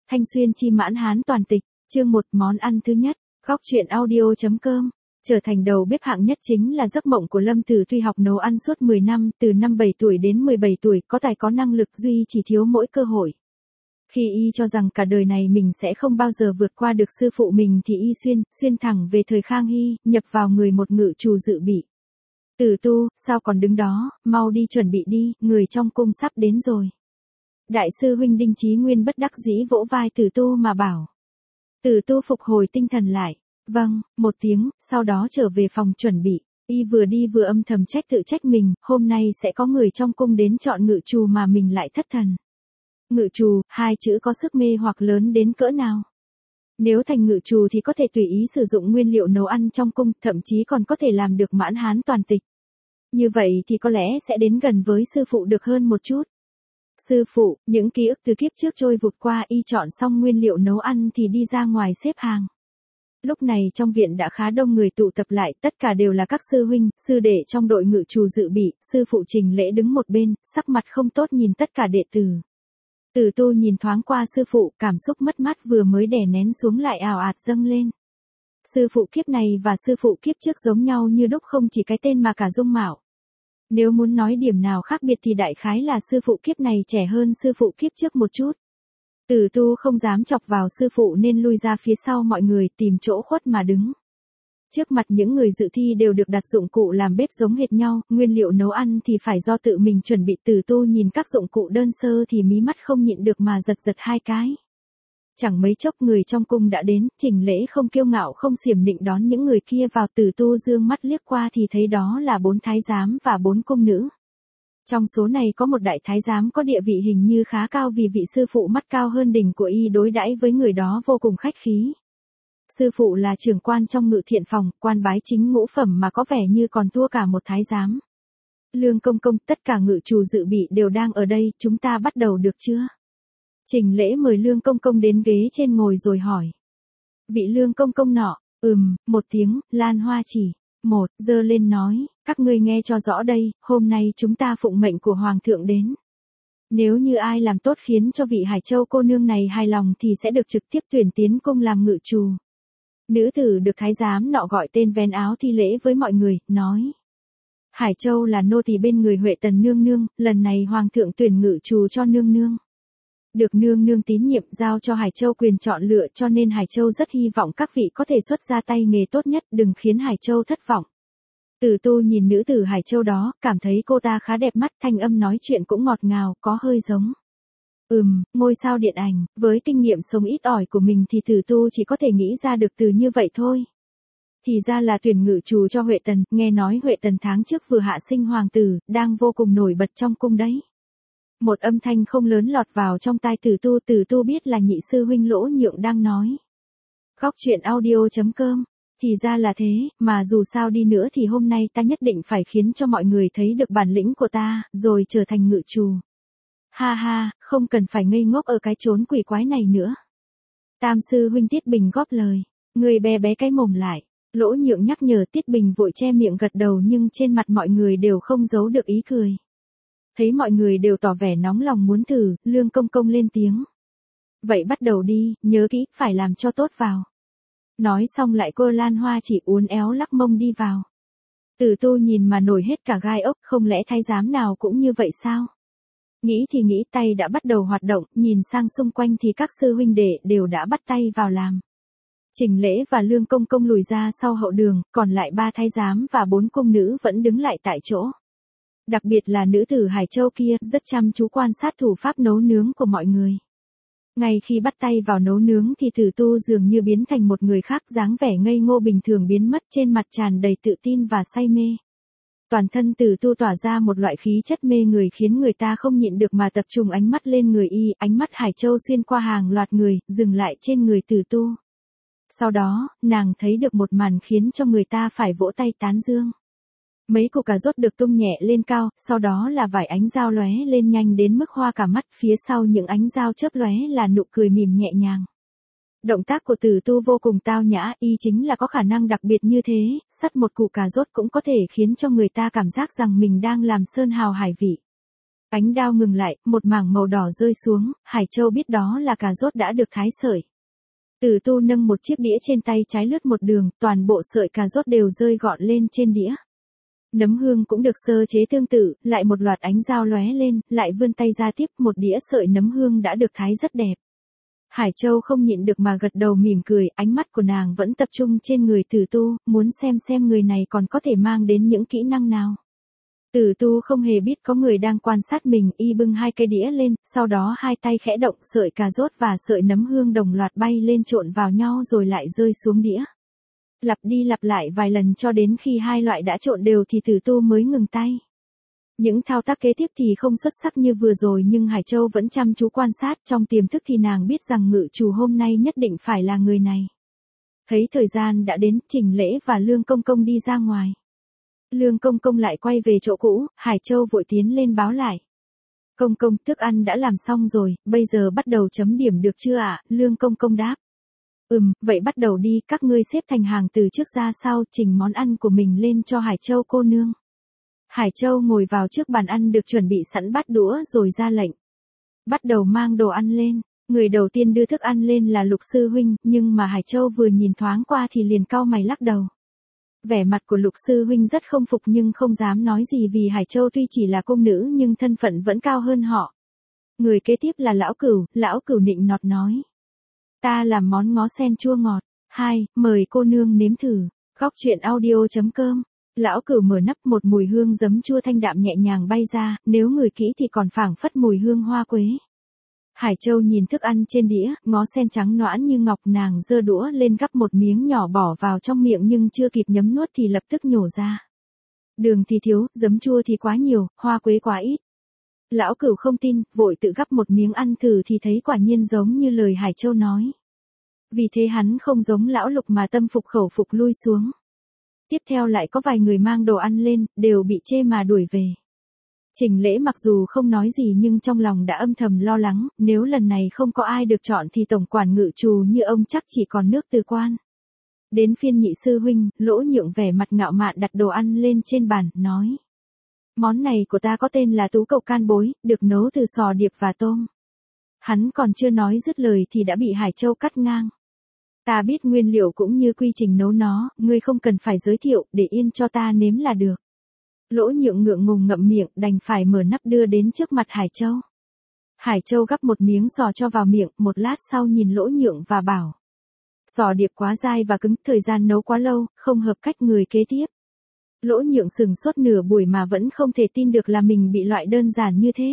Thanh Xuyên chi mãn hán toàn tịch, chương 1 món ăn thứ nhất, góc truyện audio.com. Trở thành đầu bếp hạng nhất chính là giấc mộng của Lâm Tử Tuy học nấu ăn suốt 10 năm, từ năm 7 tuổi đến 17 tuổi, có tài có năng lực duy chỉ thiếu mỗi cơ hội. Khi y cho rằng cả đời này mình sẽ không bao giờ vượt qua được sư phụ mình thì y xuyên thẳng về thời Khang Hy, nhập vào người một ngự trù dự bị. Tử Tu, sao còn đứng đó, mau đi chuẩn bị đi, người trong cung sắp đến rồi. Đại sư huynh Đinh Chí Nguyên bất đắc dĩ vỗ vai Tử Tu mà bảo. Tử Tu phục hồi tinh thần lại. Vâng, một tiếng, sau đó trở về phòng chuẩn bị. Y vừa đi vừa âm thầm tự trách mình, hôm nay sẽ có người trong cung đến chọn ngự trù mà mình lại thất thần. Ngự trù, hai chữ có sức mê hoặc lớn đến cỡ nào? Nếu thành ngự trù thì có thể tùy ý sử dụng nguyên liệu nấu ăn trong cung, thậm chí còn có thể làm được mãn hán toàn tịch. Như vậy thì có lẽ sẽ đến gần với sư phụ được hơn một chút. Sư phụ, những ký ức từ kiếp trước trôi vụt qua, y chọn xong nguyên liệu nấu ăn thì đi ra ngoài xếp hàng. Lúc này trong viện đã khá đông người tụ tập lại, tất cả đều là các sư huynh, sư đệ trong đội ngự trù dự bị, sư phụ Trình Lễ đứng một bên, sắc mặt không tốt nhìn tất cả đệ tử. Tử Tu nhìn thoáng qua sư phụ, cảm xúc mất mát vừa mới đè nén xuống lại ào ạt dâng lên. Sư phụ kiếp này và sư phụ kiếp trước giống nhau như đúc, không chỉ cái tên mà cả dung mạo. Nếu muốn nói điểm nào khác biệt thì đại khái là sư phụ kiếp này trẻ hơn sư phụ kiếp trước một chút. Tử Tu không dám chọc vào sư phụ nên lui ra phía sau mọi người, tìm chỗ khuất mà đứng. Trước mặt những người dự thi đều được đặt dụng cụ làm bếp giống hệt nhau, nguyên liệu nấu ăn thì phải do tự mình chuẩn bị. Tử Tu nhìn các dụng cụ đơn sơ thì mí mắt không nhịn được mà giật hai cái. Chẳng mấy chốc người trong cung đã đến, Trình Lễ không kiêu ngạo không xiểm nịnh đón những người kia vào. Tử Tu dương mắt liếc qua thì thấy đó là 4 thái giám và 4 cung nữ. Trong số này có một đại thái giám có địa vị hình như khá cao vì vị sư phụ mắt cao hơn đỉnh của y đối đãi với người đó vô cùng khách khí. Sư phụ là trưởng quan trong ngự thiện phòng, quan bái chính ngũ phẩm mà có vẻ như còn thua cả một thái giám. Lương công công, tất cả ngự trù dự bị đều đang ở đây, chúng ta bắt đầu được chưa? Trình Lễ mời Lương công công đến ghế trên ngồi rồi hỏi. Vị Lương công công nọ, một tiếng, Lan Hoa chỉ. Giơ lên nói, các ngươi nghe cho rõ đây, hôm nay chúng ta phụng mệnh của Hoàng thượng đến. Nếu như ai làm tốt khiến cho vị Hải Châu cô nương này hài lòng thì sẽ được trực tiếp tuyển tiến cung làm ngự trù. Nữ tử được thái giám nọ gọi tên vén áo thi lễ với mọi người, nói. Hải Châu là nô tỳ bên người Huệ Tần nương nương, lần này Hoàng thượng tuyển ngự trù cho nương nương. Được nương nương tín nhiệm giao cho Hải Châu quyền chọn lựa, cho nên Hải Châu rất hy vọng các vị có thể xuất ra tay nghề tốt nhất, đừng khiến Hải Châu thất vọng. Tử Tu nhìn nữ tử Hải Châu đó, cảm thấy cô ta khá đẹp mắt, thanh âm nói chuyện cũng ngọt ngào, có hơi giống. Ngôi sao điện ảnh, với kinh nghiệm sống ít ỏi của mình thì Tử Tu chỉ có thể nghĩ ra được từ như vậy thôi. Thì ra là tuyển ngự trù cho Huệ Tần, nghe nói Huệ Tần tháng trước vừa hạ sinh hoàng tử, đang vô cùng nổi bật trong cung đấy. Một âm thanh không lớn lọt vào trong tai Tử Tu biết là nhị sư huynh Lỗ Nhượng đang nói. Góc truyện audio.com. Thì ra là thế, mà dù sao đi nữa thì hôm nay ta nhất định phải khiến cho mọi người thấy được bản lĩnh của ta, rồi trở thành ngự trù. Ha ha, không cần phải ngây ngốc ở cái chốn quỷ quái này nữa. Tam sư huynh Tiết Bình góp lời. Người bé cái mồm lại. Lỗ Nhượng nhắc nhở, Tiết Bình vội che miệng gật đầu nhưng trên mặt mọi người đều không giấu được ý cười. Thấy mọi người đều tỏ vẻ nóng lòng muốn thử, Lương công công lên tiếng. Vậy bắt đầu đi, nhớ kỹ, phải làm cho tốt vào. Nói xong lại cô Lan Hoa chỉ uốn éo lắc mông đi vào. Tử Tu nhìn mà nổi hết cả gai ốc, không lẽ thái giám nào cũng như vậy sao? Nghĩ thì nghĩ, tay đã bắt đầu hoạt động, nhìn sang xung quanh thì các sư huynh đệ đều đã bắt tay vào làm. Trình Lễ và Lương công công lùi ra sau hậu đường, còn lại 3 thái giám và 4 cung nữ vẫn đứng lại tại chỗ. Đặc biệt là nữ tử Hải Châu kia, rất chăm chú quan sát thủ pháp nấu nướng của mọi người. Ngay khi bắt tay vào nấu nướng thì Tử Tu dường như biến thành một người khác, dáng vẻ ngây ngô bình thường biến mất, trên mặt tràn đầy tự tin và say mê. Toàn thân Tử Tu tỏa ra một loại khí chất mê người khiến người ta không nhịn được mà tập trung ánh mắt lên người y, ánh mắt Hải Châu xuyên qua hàng loạt người, dừng lại trên người Tử Tu. Sau đó, nàng thấy được một màn khiến cho người ta phải vỗ tay tán dương. Mấy củ cà rốt được tung nhẹ lên cao, sau đó là vài ánh dao lóe lên nhanh đến mức hoa cả mắt, phía sau những ánh dao chớp lóe là nụ cười mỉm nhẹ nhàng. Động tác của Tử Tu vô cùng tao nhã, y chính là có khả năng đặc biệt như thế, sắt một củ cà rốt cũng có thể khiến cho người ta cảm giác rằng mình đang làm sơn hào hải vị. Ánh đao ngừng lại, một mảng màu đỏ rơi xuống, Hải Châu biết đó là cà rốt đã được thái sợi. Tử Tu nâng một chiếc đĩa trên tay trái lướt một đường, toàn bộ sợi cà rốt đều rơi gọn lên trên đĩa. Nấm hương cũng được sơ chế tương tự, lại một loạt ánh dao lóe lên, lại vươn tay ra tiếp một đĩa sợi nấm hương đã được thái rất đẹp. Hải Châu không nhịn được mà gật đầu mỉm cười, ánh mắt của nàng vẫn tập trung trên người Tử Tu, muốn xem người này còn có thể mang đến những kỹ năng nào. Tử Tu không hề biết có người đang quan sát mình, y bưng hai cái đĩa lên, sau đó hai tay khẽ động, sợi cà rốt và sợi nấm hương đồng loạt bay lên trộn vào nhau rồi lại rơi xuống đĩa. Lặp đi lặp lại vài lần cho đến khi hai loại đã trộn đều thì Tử Tu mới ngừng tay. Những thao tác kế tiếp thì không xuất sắc như vừa rồi nhưng Hải Châu vẫn chăm chú quan sát, trong tiềm thức thì nàng biết rằng ngự chủ hôm nay nhất định phải là người này. Thấy thời gian đã đến, Trình Lễ và Lương Công Công đi ra ngoài. Lương Công Công lại quay về chỗ cũ, Hải Châu vội tiến lên báo lại. Công công, thức ăn đã làm xong rồi, bây giờ bắt đầu chấm điểm được chưa ạ? Lương Công Công đáp. Vậy bắt đầu đi, các ngươi xếp thành hàng từ trước ra sau, trình món ăn của mình lên cho Hải Châu cô nương. Hải Châu ngồi vào trước bàn ăn được chuẩn bị sẵn bát đũa rồi ra lệnh. Bắt đầu mang đồ ăn lên, người đầu tiên đưa thức ăn lên là Lục Sư Huynh, nhưng mà Hải Châu vừa nhìn thoáng qua thì liền cau mày lắc đầu. Vẻ mặt của Lục Sư Huynh rất không phục nhưng không dám nói gì vì Hải Châu tuy chỉ là công nữ nhưng thân phận vẫn cao hơn họ. Người kế tiếp là Lão Cửu nịnh nọt nói. Ta làm món ngó sen chua ngọt. Mời cô nương nếm thử. Góc truyện audio.com. Lão Cửu mở nắp, một mùi hương giấm chua thanh đạm nhẹ nhàng bay ra, nếu ngửi kỹ thì còn phảng phất mùi hương hoa quế. Hải Châu nhìn thức ăn trên đĩa, ngó sen trắng nõn như ngọc, nàng giơ đũa lên gắp một miếng nhỏ bỏ vào trong miệng nhưng chưa kịp nhấm nuốt thì lập tức nhổ ra. Đường thì thiếu, giấm chua thì quá nhiều, hoa quế quá ít. Lão Cửu không tin, vội tự gắp một miếng ăn thử thì thấy quả nhiên giống như lời Hải Châu nói. Vì thế hắn không giống Lão Lục mà tâm phục khẩu phục lui xuống. Tiếp theo lại có vài người mang đồ ăn lên, đều bị chê mà đuổi về. Trình Lễ mặc dù không nói gì nhưng trong lòng đã âm thầm lo lắng, nếu lần này không có ai được chọn thì tổng quản ngự trù như ông chắc chỉ còn nước từ quan. Đến phiên Nhị Sư Huynh, Lỗ Nhượng vẻ mặt ngạo mạn đặt đồ ăn lên trên bàn, nói. Món này của ta có tên là tú cậu can bối, được nấu từ sò điệp và tôm. Hắn còn chưa nói dứt lời thì đã bị Hải Châu cắt ngang. Ta biết nguyên liệu cũng như quy trình nấu nó, ngươi không cần phải giới thiệu, để yên cho ta nếm là được. Lỗ Nhượng ngượng ngùng ngậm miệng, đành phải mở nắp đưa đến trước mặt Hải Châu. Hải Châu gắp một miếng sò cho vào miệng, một lát sau nhìn Lỗ Nhượng và bảo. Sò điệp quá dai và cứng, thời gian nấu quá lâu, không hợp cách. Người kế tiếp. Lỗ Nhượng sừng sốt nửa buổi mà vẫn không thể tin được là mình bị loại đơn giản như thế.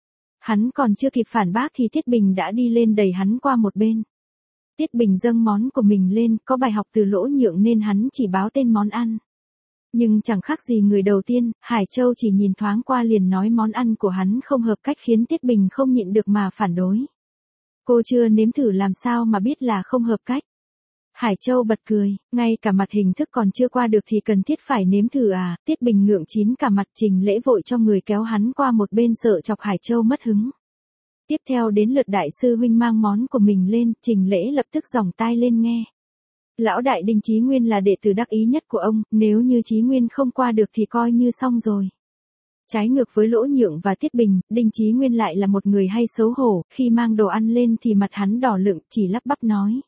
Hắn còn chưa kịp phản bác thì Tiết Bình đã đi lên đẩy hắn qua một bên. Tiết Bình dâng món của mình lên, có bài học từ Lỗ Nhượng nên hắn chỉ báo tên món ăn. Nhưng chẳng khác gì người đầu tiên, Hải Châu chỉ nhìn thoáng qua liền nói món ăn của hắn không hợp cách khiến Tiết Bình không nhịn được mà phản đối. Cô chưa nếm thử làm sao mà biết là không hợp cách. Hải Châu bật cười, ngay cả mặt hình thức còn chưa qua được thì cần thiết phải nếm thử à? Tiết Bình ngượng chín cả mặt. Trình Lễ vội cho người kéo hắn qua một bên sợ chọc Hải Châu mất hứng. Tiếp theo đến lượt Đại Sư Huynh mang món của mình lên, Trình Lễ lập tức giỏng tai lên nghe. Lão đại Đinh Chí Nguyên là đệ tử đắc ý nhất của ông, nếu như Chí Nguyên không qua được thì coi như xong rồi. Trái ngược với Lỗ Nhượng và Tiết Bình, Đinh Chí Nguyên lại là một người hay xấu hổ, khi mang đồ ăn lên thì mặt hắn đỏ lựng, chỉ lắp bắp nói.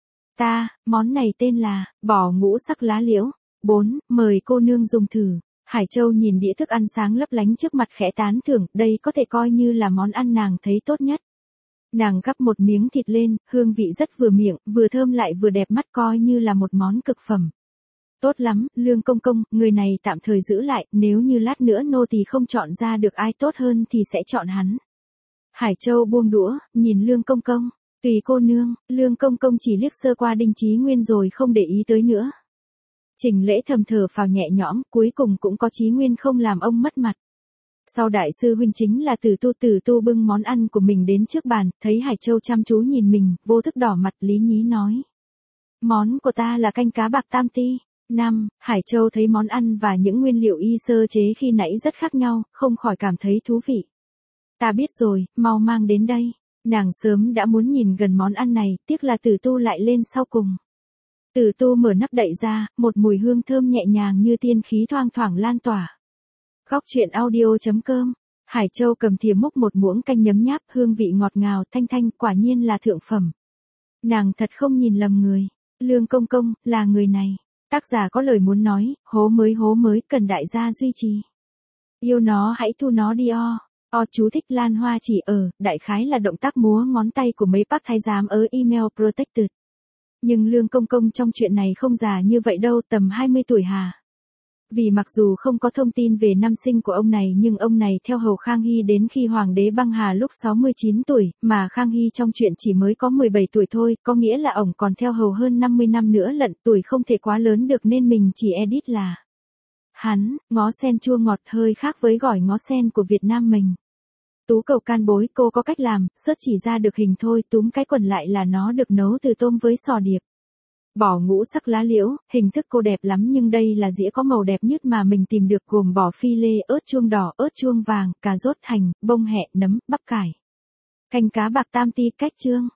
Món này tên là, bò ngũ sắc lá liễu. Mời cô nương dùng thử. Hải Châu nhìn đĩa thức ăn sáng lấp lánh trước mặt khẽ tán thưởng, đây có thể coi như là món ăn nàng thấy tốt nhất. Nàng gắp một miếng thịt lên, hương vị rất vừa miệng, vừa thơm lại vừa đẹp mắt, coi như là một món cực phẩm. Tốt lắm, Lương Công Công, người này tạm thời giữ lại, nếu như lát nữa nô tỳ không chọn ra được ai tốt hơn thì sẽ chọn hắn. Hải Châu buông đũa, nhìn Lương Công Công. Tùy cô nương. Lương Công Công chỉ liếc sơ qua Đinh Chí Nguyên rồi không để ý tới nữa. Trình Lễ thầm thở phào nhẹ nhõm, cuối cùng cũng có Chí Nguyên không làm ông mất mặt. Sau Đại Sư Huynh chính là Tử Tu bưng món ăn của mình đến trước bàn, thấy Hải Châu chăm chú nhìn mình, vô thức đỏ mặt lý nhí nói. Món của ta là canh cá bạc tam ti. Hải Châu thấy món ăn và những nguyên liệu y sơ chế khi nãy rất khác nhau, không khỏi cảm thấy thú vị. Ta biết rồi, mau mang đến đây. Nàng sớm đã muốn nhìn gần món ăn này, tiếc là Tử Tu lại lên sau cùng. Tử Tu mở nắp đậy ra, một mùi hương thơm nhẹ nhàng như tiên khí thoang thoảng lan tỏa. Góc truyện audio.com Hải Châu cầm thìa múc một muỗng canh nhấm nháp, hương vị ngọt ngào thanh thanh, quả nhiên là thượng phẩm. Nàng thật không nhìn lầm người. Lương Công Công, là người này. Tác giả có lời muốn nói, hố mới, cần đại gia duy trì. Yêu nó hãy thu nó đi o. Chú thích Lan Hoa chỉ ở, đại khái là động tác múa ngón tay của mấy bác thái giám ở Email Protected. Nhưng Lương Công Công trong chuyện này không già như vậy đâu, tầm 20 tuổi hà. Vì mặc dù không có thông tin về năm sinh của ông này nhưng ông này theo hầu Khang Hy đến khi Hoàng đế băng hà lúc 69 tuổi, mà Khang Hy trong chuyện chỉ mới có 17 tuổi thôi, có nghĩa là ổng còn theo hầu hơn 50 năm nữa lận, tuổi không thể quá lớn được nên mình chỉ edit là hắn. Ngó sen chua ngọt hơi khác với gỏi ngó sen của Việt Nam mình. Tú cầu can bối, cô có cách làm, search chỉ ra được hình thôi, túm cái quần lại là nó được nấu từ tôm với sò điệp. Bò ngũ sắc lá liễu, hình thức cô đẹp lắm nhưng đây là dĩa có màu đẹp nhất mà mình tìm được gồm bò phi lê, ớt chuông đỏ, ớt chuông vàng, cà rốt, hành, bông hẹ, nấm, bắp cải. Canh cá bạc tam ti cách chương.